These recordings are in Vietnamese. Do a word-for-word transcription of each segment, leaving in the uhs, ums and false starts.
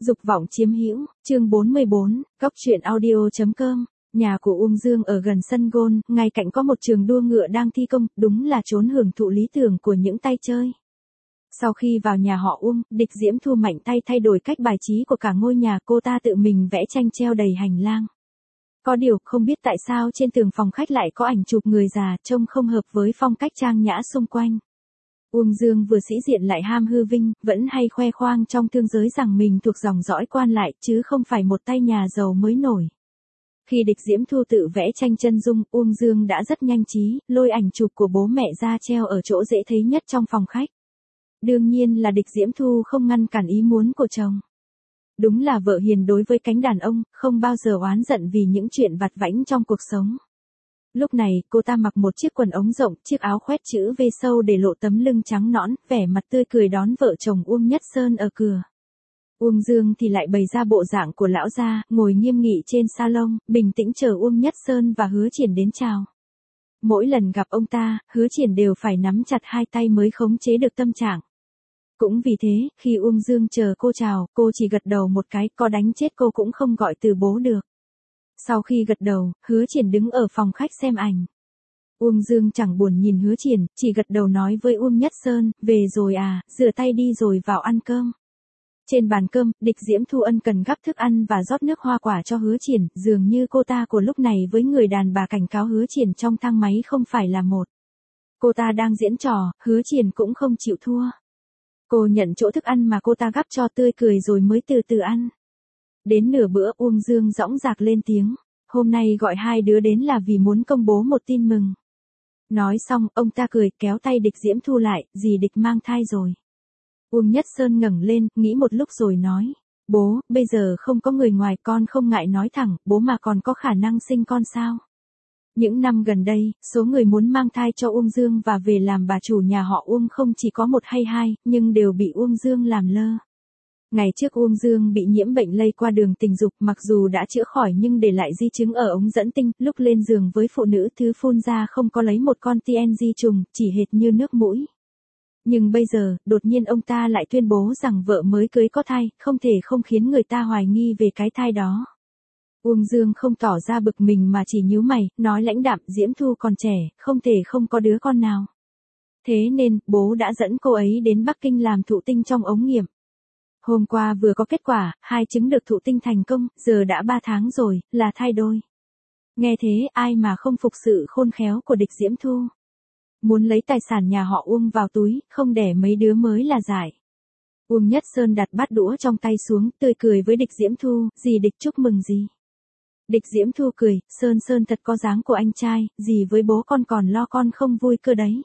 Dục vọng chiếm hữu, chương bốn mươi bốn, góc truyện audio chấm com. Nhà của Uông Dương ở gần sân golf, ngay cạnh có một trường đua ngựa đang thi công, đúng là chốn hưởng thụ lý tưởng của những tay chơi. Sau khi vào nhà họ Uông, Địch Diễm Thu mạnh tay thay đổi cách bài trí của cả ngôi nhà, cô ta tự mình vẽ tranh treo đầy hành lang. Có điều, không biết tại sao trên tường phòng khách lại có ảnh chụp người già, trông không hợp với phong cách trang nhã xung quanh. Uông Dương vừa sĩ diện lại ham hư vinh, vẫn hay khoe khoang trong thương giới rằng mình thuộc dòng dõi quan lại, chứ không phải một tay nhà giàu mới nổi. Khi Địch Diễm Thu tự vẽ tranh chân dung, Uông Dương đã rất nhanh trí, lôi ảnh chụp của bố mẹ ra treo ở chỗ dễ thấy nhất trong phòng khách. Đương nhiên là Địch Diễm Thu không ngăn cản ý muốn của chồng. Đúng là vợ hiền đối với cánh đàn ông, không bao giờ oán giận vì những chuyện vặt vãnh trong cuộc sống. Lúc này, cô ta mặc một chiếc quần ống rộng, chiếc áo khoét chữ V sâu để lộ tấm lưng trắng nõn, vẻ mặt tươi cười đón vợ chồng Uông Nhất Sơn ở cửa. Uông Dương thì lại bày ra bộ dạng của lão gia, ngồi nghiêm nghị trên salon, bình tĩnh chờ Uông Nhất Sơn và Hứa Triển đến chào. Mỗi lần gặp ông ta, Hứa Triển đều phải nắm chặt hai tay mới khống chế được tâm trạng. Cũng vì thế, khi Uông Dương chờ cô chào, cô chỉ gật đầu một cái, có đánh chết cô cũng không gọi từ bố được. Sau khi gật đầu, Hứa Triển đứng ở phòng khách xem ảnh. Uông Dương chẳng buồn nhìn Hứa Triển, chỉ gật đầu nói với Uông Nhất Sơn, về rồi à, rửa tay đi rồi vào ăn cơm. Trên bàn cơm, Địch Diễm Thu ân cần gắp thức ăn và rót nước hoa quả cho Hứa Triển, dường như cô ta của lúc này với người đàn bà cảnh cáo Hứa Triển trong thang máy không phải là một. Cô ta đang diễn trò, Hứa Triển cũng không chịu thua. Cô nhận chỗ thức ăn mà cô ta gắp cho tươi cười rồi mới từ từ ăn. Đến nửa bữa Uông Dương dõng dạc lên tiếng, hôm nay gọi hai đứa đến là vì muốn công bố một tin mừng. Nói xong, ông ta cười kéo tay Địch Diễm Thu lại, dì Địch mang thai rồi. Uông Nhất Sơn ngẩng lên, nghĩ một lúc rồi nói, bố, bây giờ không có người ngoài con không ngại nói thẳng, bố mà còn có khả năng sinh con sao? Những năm gần đây, số người muốn mang thai cho Uông Dương và về làm bà chủ nhà họ Uông không chỉ có một hay hai, nhưng đều bị Uông Dương làm lơ. Ngày trước Uông Dương bị nhiễm bệnh lây qua đường tình dục, mặc dù đã chữa khỏi nhưng để lại di chứng ở ống dẫn tinh, lúc lên giường với phụ nữ thứ phun ra không có lấy một con tê en giê trùng, chỉ hệt như nước mũi. Nhưng bây giờ, đột nhiên ông ta lại tuyên bố rằng vợ mới cưới có thai, không thể không khiến người ta hoài nghi về cái thai đó. Uông Dương không tỏ ra bực mình mà chỉ nhíu mày, nói lãnh đạm, Diễm Thu còn trẻ, không thể không có đứa con nào. Thế nên, bố đã dẫn cô ấy đến Bắc Kinh làm thụ tinh trong ống nghiệm. Hôm qua vừa có kết quả, hai trứng được thụ tinh thành công, giờ đã ba tháng rồi, là thai đôi. Nghe thế, ai mà không phục sự khôn khéo của Địch Diễm Thu. Muốn lấy tài sản nhà họ Uông vào túi, không đẻ mấy đứa mới là giải. Uông Nhất Sơn đặt bát đũa trong tay xuống, tươi cười với Địch Diễm Thu, dì Địch chúc mừng gì. Địch Diễm Thu cười, Sơn Sơn thật có dáng của anh trai, dì với bố con còn lo con không vui cơ đấy.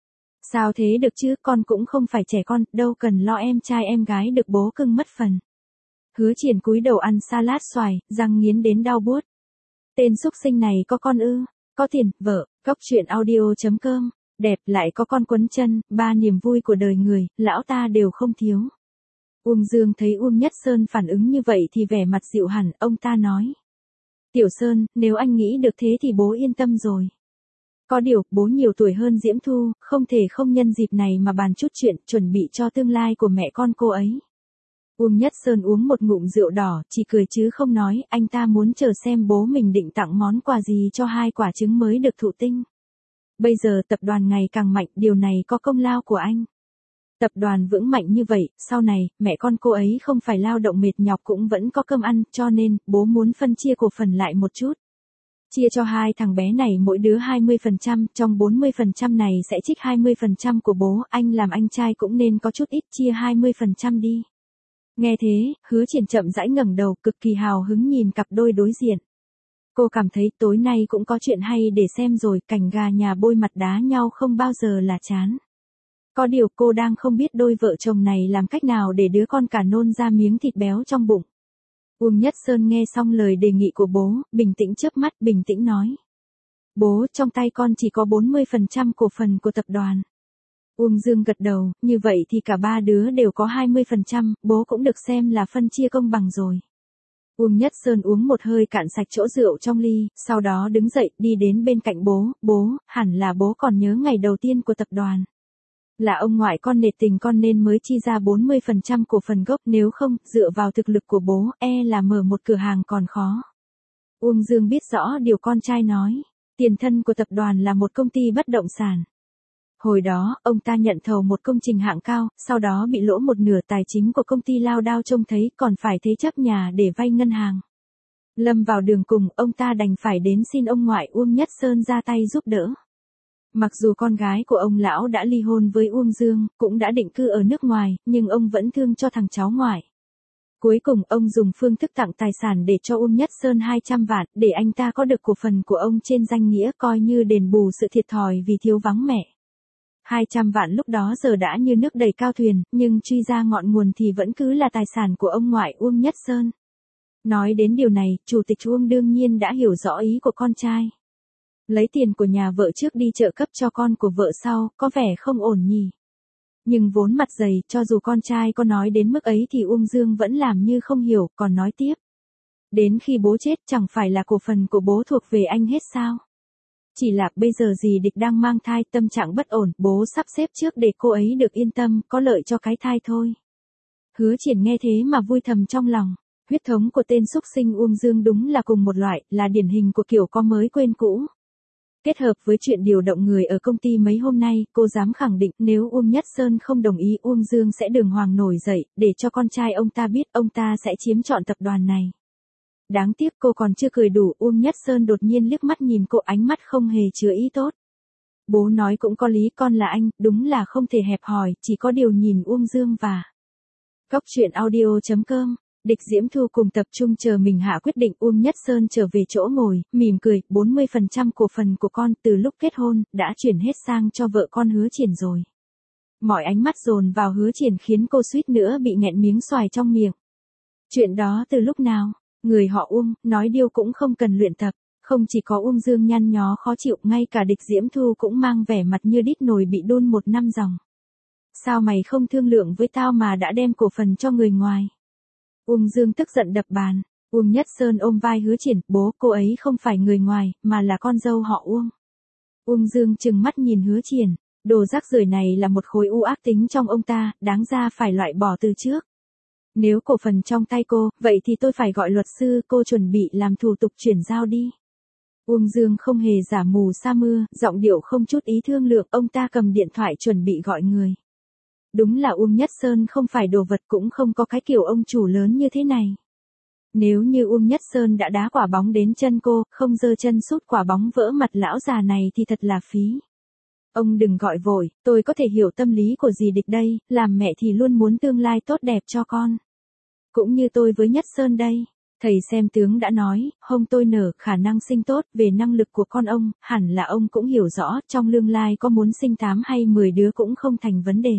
Sao thế được chứ, con cũng không phải trẻ con, đâu cần lo em trai em gái được bố cưng mất phần. Hứa Triển cúi đầu ăn salad xoài, răng nghiến đến đau buốt. Tên xúc sinh này có con ư, có tiền, vợ, góc truyện audio chấm com, đẹp lại có con quấn chân, ba niềm vui của đời người, lão ta đều không thiếu. Uông Dương thấy Uông Nhất Sơn phản ứng như vậy thì vẻ mặt dịu hẳn, ông ta nói. Tiểu Sơn, nếu anh nghĩ được thế thì bố yên tâm rồi. Có điều, bố nhiều tuổi hơn Diễm Thu, không thể không nhân dịp này mà bàn chút chuyện, chuẩn bị cho tương lai của mẹ con cô ấy. Uông Nhất Sơn uống một ngụm rượu đỏ, chỉ cười chứ không nói, anh ta muốn chờ xem bố mình định tặng món quà gì cho hai quả trứng mới được thụ tinh. Bây giờ tập đoàn ngày càng mạnh, điều này có công lao của anh. Tập đoàn vững mạnh như vậy, sau này, mẹ con cô ấy không phải lao động mệt nhọc cũng vẫn có cơm ăn, cho nên, bố muốn phân chia cổ phần lại một chút. Chia cho hai thằng bé này mỗi đứa hai mươi phần trăm, trong bốn mươi phần trăm này sẽ trích hai mươi phần trăm của bố, anh làm anh trai cũng nên có chút ít, chia hai mươi phần trăm đi. Nghe thế, Hứa Triển chậm rãi ngẩng đầu, cực kỳ hào hứng nhìn cặp đôi đối diện. Cô cảm thấy tối nay cũng có chuyện hay để xem rồi, cảnh gà nhà bôi mặt đá nhau không bao giờ là chán. Có điều cô đang không biết đôi vợ chồng này làm cách nào để đứa con cả nôn ra miếng thịt béo trong bụng. Uông Nhất Sơn nghe xong lời đề nghị của bố, bình tĩnh chớp mắt, bình tĩnh nói. Bố, trong tay con chỉ có bốn mươi phần trăm cổ phần của tập đoàn. Uông Dương gật đầu, như vậy thì cả ba đứa đều có hai mươi phần trăm, bố cũng được xem là phân chia công bằng rồi. Uông Nhất Sơn uống một hơi cạn sạch chỗ rượu trong ly, sau đó đứng dậy, đi đến bên cạnh bố, bố, hẳn là bố còn nhớ ngày đầu tiên của tập đoàn. Là ông ngoại con nể tình con nên mới chi ra bốn mươi phần trăm cổ phần gốc, nếu không, dựa vào thực lực của bố, e là mở một cửa hàng còn khó. Uông Dương biết rõ điều con trai nói. Tiền thân của tập đoàn là một công ty bất động sản. Hồi đó, ông ta nhận thầu một công trình hạng cao, sau đó bị lỗ một nửa, tài chính của công ty lao đao trông thấy, còn phải thế chấp nhà để vay ngân hàng. Lâm vào đường cùng, ông ta đành phải đến xin ông ngoại Uông Nhất Sơn ra tay giúp đỡ. Mặc dù con gái của ông lão đã ly hôn với Uông Dương, cũng đã định cư ở nước ngoài, nhưng ông vẫn thương cho thằng cháu ngoại. Cuối cùng ông dùng phương thức tặng tài sản để cho Uông Nhất Sơn hai trăm vạn, để anh ta có được cổ phần của ông trên danh nghĩa, coi như đền bù sự thiệt thòi vì thiếu vắng mẹ. hai trăm vạn lúc đó giờ đã như nước đầy cao thuyền, nhưng truy ra ngọn nguồn thì vẫn cứ là tài sản của ông ngoại Uông Nhất Sơn. Nói đến điều này, Chủ tịch Uông đương nhiên đã hiểu rõ ý của con trai. Lấy tiền của nhà vợ trước đi trợ cấp cho con của vợ sau, có vẻ không ổn nhỉ. Nhưng vốn mặt dày, cho dù con trai có nói đến mức ấy thì Uông Dương vẫn làm như không hiểu, còn nói tiếp. Đến khi bố chết chẳng phải là cổ phần của bố thuộc về anh hết sao? Chỉ là bây giờ dì Địch đang mang thai, tâm trạng bất ổn, bố sắp xếp trước để cô ấy được yên tâm, có lợi cho cái thai thôi. Hứa Triển nghe thế mà vui thầm trong lòng. Huyết thống của tên xúc sinh Uông Dương đúng là cùng một loại, là điển hình của kiểu có mới quên cũ. Kết hợp với chuyện điều động người ở công ty mấy hôm nay, cô dám khẳng định nếu Uông Nhất Sơn không đồng ý, Uông Dương sẽ đường hoàng nổi dậy, để cho con trai ông ta biết ông ta sẽ chiếm trọn tập đoàn này. Đáng tiếc cô còn chưa cười đủ, Uông Nhất Sơn đột nhiên liếc mắt nhìn cô, ánh mắt không hề chứa ý tốt. Bố nói cũng có lý, con là anh, đúng là không thể hẹp hòi, chỉ có điều nhìn Uông Dương và... Cóc truyện audio chấm com. Địch Diễm Thu cùng tập trung chờ mình hạ quyết định. Uông Nhất Sơn trở về chỗ ngồi, mỉm cười, bốn mươi phần trăm cổ phần của con từ lúc kết hôn, đã chuyển hết sang cho vợ con Hứa Triển rồi. Mọi ánh mắt dồn vào Hứa Triển khiến cô suýt nữa bị nghẹn miếng xoài trong miệng. Chuyện đó từ lúc nào? Người họ Uông, nói điêu cũng không cần luyện tập. Không chỉ có Uông Dương nhăn nhó khó chịu, ngay cả Địch Diễm Thu cũng mang vẻ mặt như đít nồi bị đun một năm dòng. Sao mày không thương lượng với tao mà đã đem cổ phần cho người ngoài? Uông Dương tức giận đập bàn. Uông Nhất Sơn ôm vai Hứa Triển, bố, cô ấy không phải người ngoài, mà là con dâu họ Uông. Uông Dương trừng mắt nhìn Hứa Triển, đồ rác rưởi này là một khối u ác tính trong ông ta, đáng ra phải loại bỏ từ trước. Nếu cổ phần trong tay cô, vậy thì tôi phải gọi luật sư, cô chuẩn bị làm thủ tục chuyển giao đi. Uông Dương không hề giả mù sa mưa, giọng điệu không chút ý thương lượng, ông ta cầm điện thoại chuẩn bị gọi người. Đúng là Uông Nhất Sơn không phải đồ vật, cũng không có cái kiểu ông chủ lớn như thế này. Nếu như Uông Nhất Sơn đã đá quả bóng đến chân cô, không giơ chân sút quả bóng vỡ mặt lão già này thì thật là phí. Ông đừng gọi vội, tôi có thể hiểu tâm lý của dì Địch đây, làm mẹ thì luôn muốn tương lai tốt đẹp cho con. Cũng như tôi với Nhất Sơn đây. Thầy xem tướng đã nói, hông tôi nở, khả năng sinh tốt, về năng lực của con ông, hẳn là ông cũng hiểu rõ, trong tương lai có muốn sinh tám hay mười đứa cũng không thành vấn đề.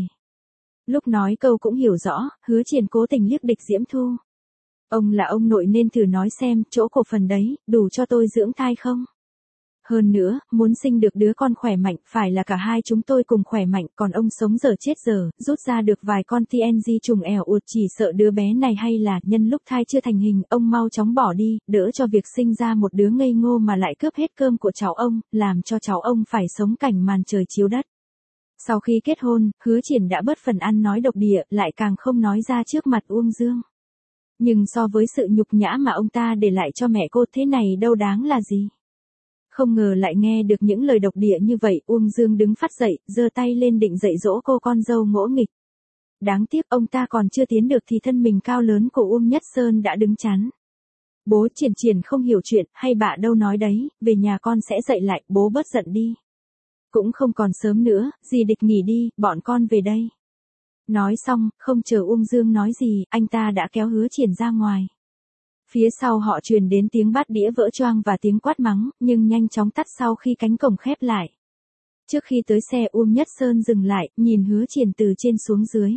Lúc nói câu cũng hiểu rõ, Hứa Triển cố tình liếc Địch Diễm Thu. Ông là ông nội nên thử nói xem, chỗ cổ phần đấy, đủ cho tôi dưỡng thai không? Hơn nữa, muốn sinh được đứa con khỏe mạnh, phải là cả hai chúng tôi cùng khỏe mạnh, còn ông sống giờ chết giờ, rút ra được vài con tê en giê trùng ẻo uột, chỉ sợ đứa bé này hay là, nhân lúc thai chưa thành hình, ông mau chóng bỏ đi, đỡ cho việc sinh ra một đứa ngây ngô mà lại cướp hết cơm của cháu ông, làm cho cháu ông phải sống cảnh màn trời chiếu đất. Sau khi kết hôn, Hứa Triển đã bớt phần ăn nói độc địa, lại càng không nói ra trước mặt Uông Dương. Nhưng so với sự nhục nhã mà ông ta để lại cho mẹ cô, thế này đâu đáng là gì. Không ngờ lại nghe được những lời độc địa như vậy, Uông Dương đứng phát dậy, giơ tay lên định dạy dỗ cô con dâu ngỗ nghịch. Đáng tiếc ông ta còn chưa tiến được thì thân mình cao lớn của Uông Nhất Sơn đã đứng chắn. Bố, Triển Triển không hiểu chuyện, hay bạ đâu nói đấy, về nhà con sẽ dạy lại, bố bớt giận đi. Cũng không còn sớm nữa, dì Địch nghỉ đi, bọn con về đây. Nói xong, không chờ Uông Dương nói gì, anh ta đã kéo Hứa Triển ra ngoài. Phía sau họ truyền đến tiếng bát đĩa vỡ choang và tiếng quát mắng, nhưng nhanh chóng tắt sau khi cánh cổng khép lại. Trước khi tới xe, Uông Nhất Sơn dừng lại, nhìn Hứa Triển từ trên xuống dưới.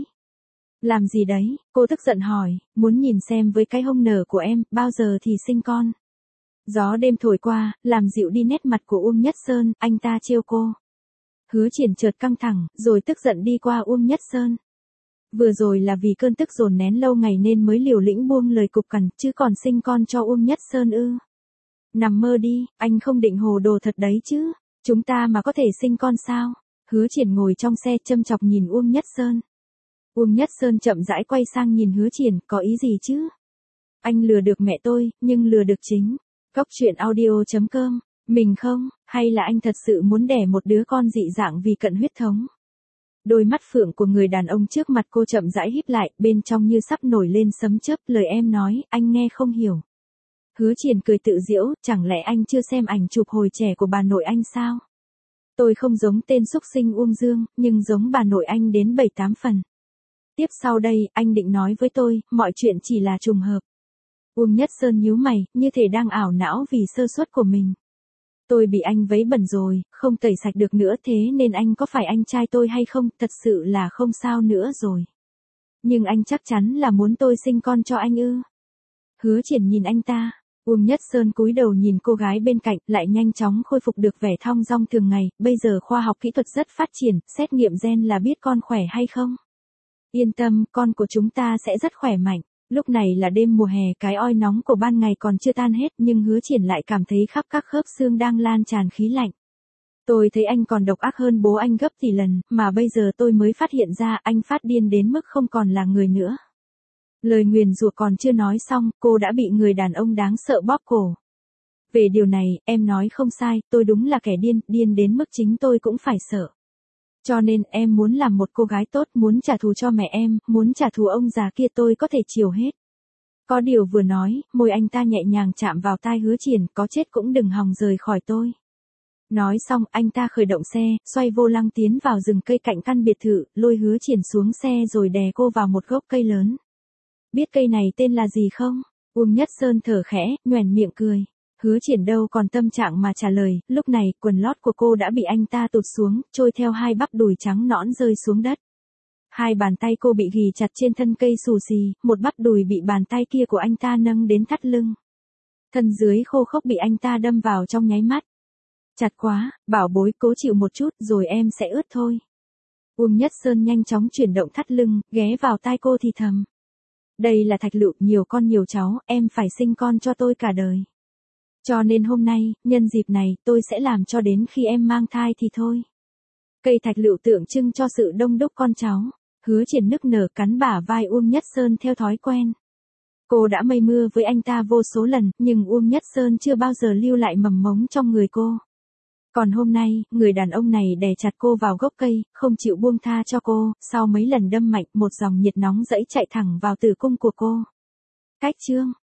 Làm gì đấy? Cô tức giận hỏi, muốn nhìn xem với cái hông nở của em, bao giờ thì sinh con. Gió đêm thổi qua, làm dịu đi nét mặt của Uông Nhất Sơn, anh ta trêu cô. Hứa Triển chợt căng thẳng, rồi tức giận đi qua Uông Nhất Sơn. Vừa rồi là vì cơn tức dồn nén lâu ngày nên mới liều lĩnh buông lời cục cằn, chứ còn sinh con cho Uông Nhất Sơn ư? Nằm mơ đi, anh không định hồ đồ thật đấy chứ, chúng ta mà có thể sinh con sao? Hứa Triển ngồi trong xe châm chọc nhìn Uông Nhất Sơn. Uông Nhất Sơn chậm rãi quay sang nhìn Hứa Triển, có ý gì chứ? Anh lừa được mẹ tôi, nhưng lừa được chính. Cóc truyện audio chấm com, mình không, hay là anh thật sự muốn đẻ một đứa con dị dạng vì cận huyết thống? Đôi mắt phượng của người đàn ông trước mặt cô chậm rãi híp lại, bên trong như sắp nổi lên sấm chớp, lời em nói, anh nghe không hiểu. Hứa Triển cười tự giễu, chẳng lẽ anh chưa xem ảnh chụp hồi trẻ của bà nội anh sao? Tôi không giống tên xúc sinh Uông Dương, nhưng giống bà nội anh đến bảy tám phần. Tiếp sau đây, anh định nói với tôi, mọi chuyện chỉ là trùng hợp. Uông Nhất Sơn nhíu mày, như thể đang ảo não vì sơ suất của mình. Tôi bị anh vấy bẩn rồi, không tẩy sạch được nữa, thế nên anh có phải anh trai tôi hay không, thật sự là không sao nữa rồi. Nhưng anh chắc chắn là muốn tôi sinh con cho anh ư? Hứa Triển nhìn anh ta. Uông Nhất Sơn cúi đầu nhìn cô gái bên cạnh, lại nhanh chóng khôi phục được vẻ thong dong thường ngày, bây giờ khoa học kỹ thuật rất phát triển, xét nghiệm gen là biết con khỏe hay không. Yên tâm, con của chúng ta sẽ rất khỏe mạnh. Lúc này là đêm mùa hè, cái oi nóng của ban ngày còn chưa tan hết, nhưng Hứa Triển lại cảm thấy khắp các khớp xương đang lan tràn khí lạnh. Tôi thấy anh còn độc ác hơn bố anh gấp tỷ lần, mà bây giờ tôi mới phát hiện ra anh phát điên đến mức không còn là người nữa. Lời nguyền rủa còn chưa nói xong, cô đã bị người đàn ông đáng sợ bóp cổ. Về điều này, em nói không sai, tôi đúng là kẻ điên, điên đến mức chính tôi cũng phải sợ. Cho nên em muốn làm một cô gái tốt, muốn trả thù cho mẹ em, muốn trả thù ông già kia, tôi có thể chiều hết. Có điều vừa nói, môi anh ta nhẹ nhàng chạm vào tai Hứa Triển, có chết cũng đừng hòng rời khỏi tôi. Nói xong, anh ta khởi động xe, xoay vô lăng tiến vào rừng cây cạnh căn biệt thự, lôi Hứa Triển xuống xe rồi đè cô vào một gốc cây lớn. Biết cây này tên là gì không? Uông Nhất Sơn thở khẽ, nhoẻn miệng cười. Hứa Triển đâu còn tâm trạng mà trả lời, lúc này quần lót của cô đã bị anh ta tụt xuống, trôi theo hai bắp đùi trắng nõn rơi xuống đất. Hai bàn tay cô bị ghì chặt trên thân cây xù xì, một bắp đùi bị bàn tay kia của anh ta nâng đến thắt lưng. Thân dưới khô khốc bị anh ta đâm vào trong nháy mắt. Chặt quá, bảo bối, cố chịu một chút rồi em sẽ ướt thôi. Uông Nhất Sơn nhanh chóng chuyển động thắt lưng, ghé vào tai cô thì thầm. Đây là thạch lựu, nhiều con nhiều cháu, em phải sinh con cho tôi cả đời. Cho nên hôm nay, nhân dịp này, tôi sẽ làm cho đến khi em mang thai thì thôi. Cây thạch lựu tượng trưng cho sự đông đúc con cháu. Hứa Triển nức nở cắn bả vai Uông Nhất Sơn theo thói quen. Cô đã mây mưa với anh ta vô số lần, nhưng Uông Nhất Sơn chưa bao giờ lưu lại mầm mống trong người cô. Còn hôm nay, người đàn ông này đè chặt cô vào gốc cây, không chịu buông tha cho cô, sau mấy lần đâm mạnh, một dòng nhiệt nóng dẫy chạy thẳng vào tử cung của cô. Cách chương